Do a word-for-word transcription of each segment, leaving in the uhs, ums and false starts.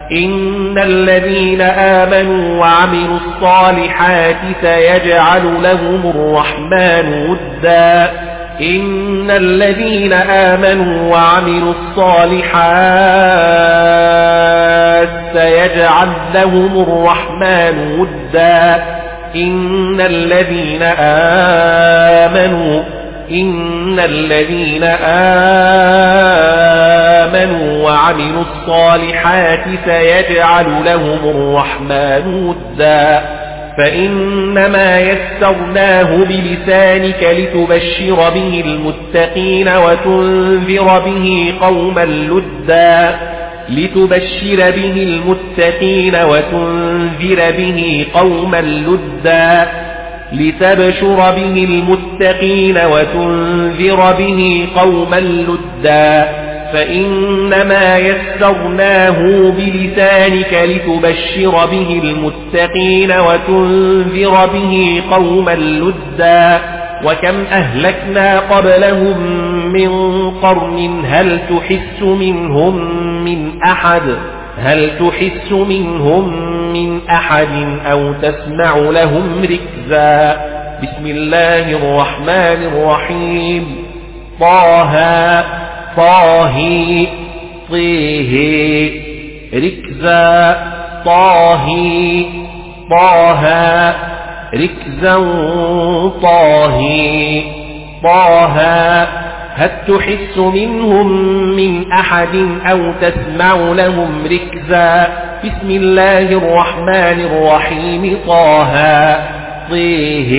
إن الذين آمنوا وعملوا الصالحات سيجعل لهم الرحمن ودا إن الذين آمنوا وعملوا الصالحات سيجعل لهم الرحمن ودا إن الذين آمنوا إن الذين آمنوا وعملوا الصالحات سيجعل لهم الرحمن ودا فإنما يسرناه بلسانك لتبشر به المتقين وتنذر به قوما لدا لتبشر به المتقين وتنذر به قوما لدا لتبشر به المتقين وتنذر به قوما لدا فإنما يسرناه بلسانك لتبشر به المتقين وتنذر به قوما لدا وكم أهلكنا قبلهم من قرن هل تحس منهم من أحد هل تحس منهم من أحد أو تسمع لهم ركزا بسم الله الرحمن الرحيم طه طه طه ركزا طه طه ركزا طه طه هل تحس منهم من أحد أو تسمع لهم ركزا بسم الله الرحمن الرحيم طه طه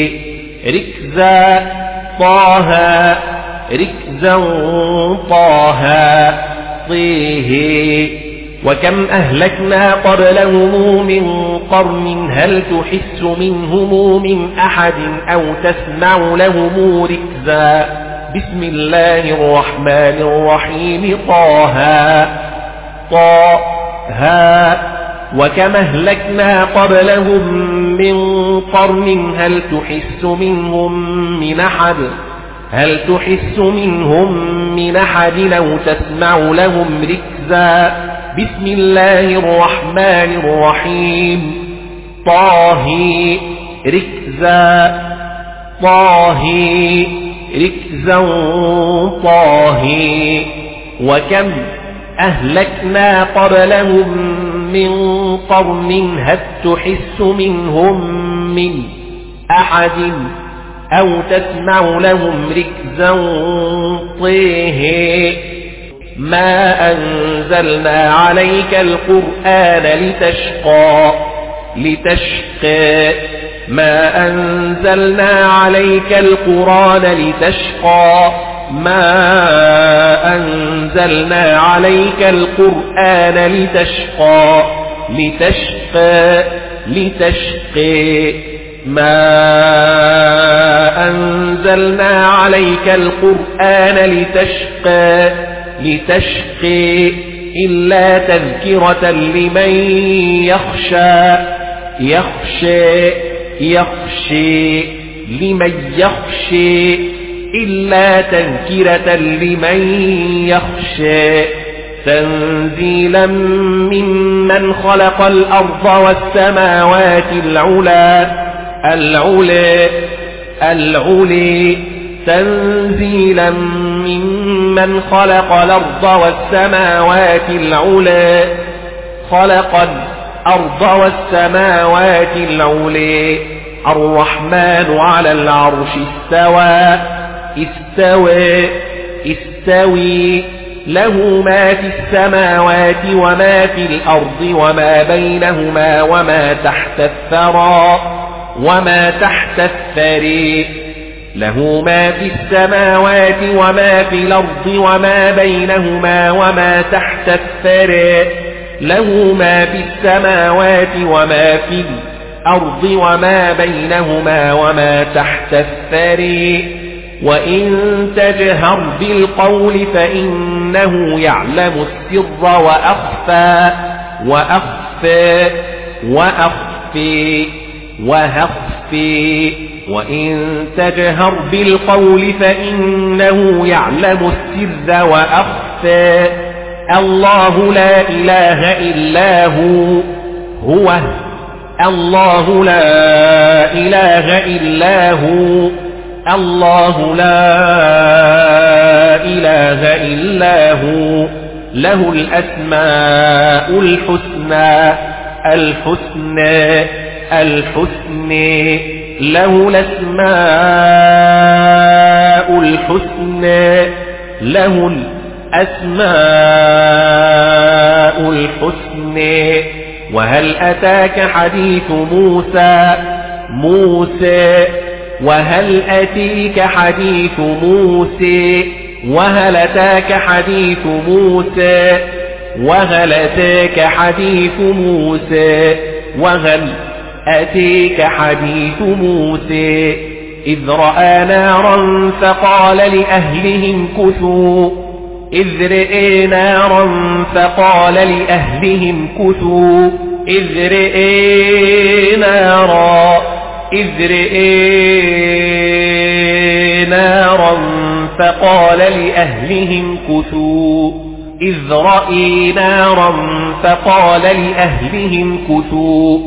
ركزا طه ركزا طه طه وكم أهلكنا قبلهم من قرن هل تحس منهم من أحد أو تسمع لهم ركزا بسم الله الرحمن الرحيم طه طه وكم أهلكنا قبلهم من قرن هل تحس منهم من أحد هل تحس منهم من أحد أو تسمع لهم ركزا بسم الله الرحمن الرحيم طه ركزا طه ركزا طه وكم أهلكنا قبلهم من قرن هل تحس منهم من أحد أو تسمع لهم ركزا طه ما أنزلنا عليك القرآن لتشقى لتشقى ما أنزلنا عليك القرآن لتشقى ما أنزلنا عليك القرآن لتشقى لتشقى لتشقى ما أنزلنا عليك القرآن لتشقى لتشقى إلا تذكرة لمن يخشى يخشى يخشى لمن يخشى إلا تذكرة لمن يخشى تنزيلا ممن خلق الأرض والسماوات العلى العلى العلى تنزيلا ممن خلق الأرض والسماوات العلى خلق الأرض والسماوات العلى الرحمن على العرش استوى استوى استوي له ما في السماوات وما في الأرض وما بينهما وما تحت الثرى وما تحت الثرى له ما في السماوات وما في الأرض وما بينهما وما تحت الثرى له ما في السماوات وما في الأرض وما بينهما وما تحت الثرى وإن تجهر بالقول فإنه يعلم السر وأخفى وأخفى وأخفى وهخفى وإن تجهر بالقول فإنه يعلم السر وأخفى الله لا إله إلا هو هو الله لا إله إلا هو الله لا إله إلا هو له الأسماء الحسنى الحسنى الحسنى له الأسماء الحسنى له الأسماء الحسنى وهل أتاك حديث موسى موسى وهل أتيك حديث موسى وهل أتاك حديث موسى وهل أتاك حديث موسى وهل أتيك حديث موسى إذ رأى نارا فقال لأهلهم كثوا إذ رأى نارا فقال لأهلهم كثوا إذ رأى نارا إذ رأى نارا فقال لأهلهم كثوا إذ رأى نارا فقال لأهلهم كثوا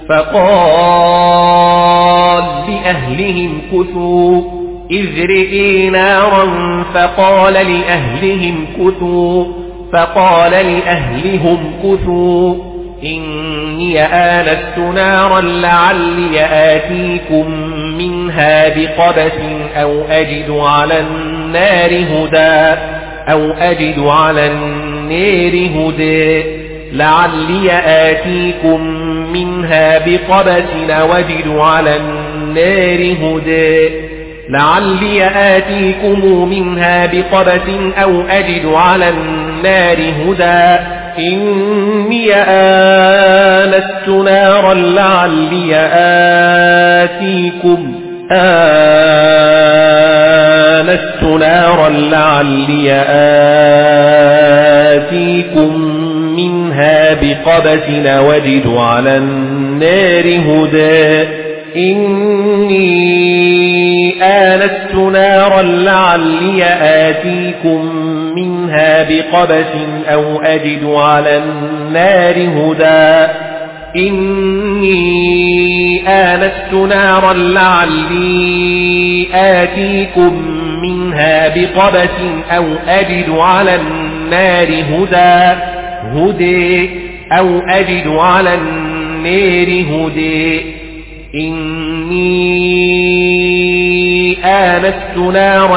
فقال لأهلهم كثوا إذ رأى نارا فقال لأهلهم كثوا فقال لأهلهم كثوا إني آنست نارا لعلي آتيكم منها بقبس أو أجد على النار هدى أو أجد على النار هدى لعلي آتيكم منها بقبس أو أجد على النار هدى لعلي آتيكم منها بقبس أو أجد على النار هدى إني آنست نارا لعلي آتيكم آنست نارا لعلي آتيكم منها بقبس وجد على النار هدى إني آنست نارا لعلي آتيكم منها بقبس أو أجد على النار هدى إني آنست نارا لعلي آتيكم منها بقبس أو أجد على النار هدى هدى أو أجد على النار هدى إني آنست نارا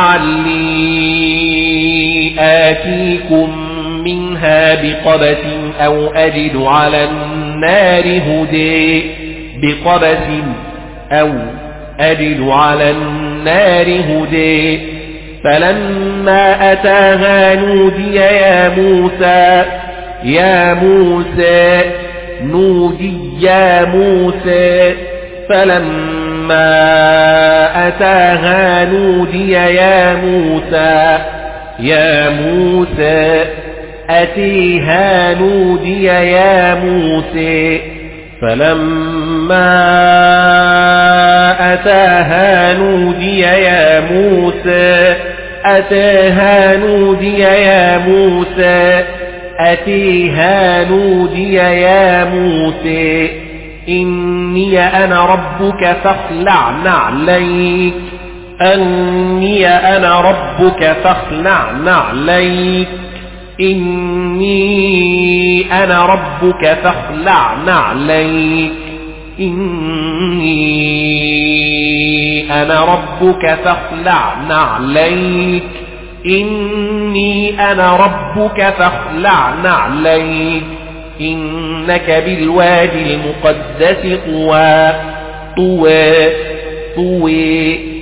لعلي آتيكم منها بقبس أو أجد على النار هدى بقبس أو أجد على النار هدى فلما أتاها نودي يا موسى يا موسى نودي يا موسى فلما أتاها نودي يا موسى يا موسى أتيها نودي يا موسى فلما أتاها نودي يا موسى أتاها نودي يا موسى أتيها نودي يا موسى إني أنا ربك فاخلع نعليك أني أنا ربك فاخلع نعليك إني أنا ربك فاخلع نعليك إني أنا ربك فاخلع نعليك إني أنا ربك فاخلع نعليك إنك بالوادي المقدس طوى طوى طوى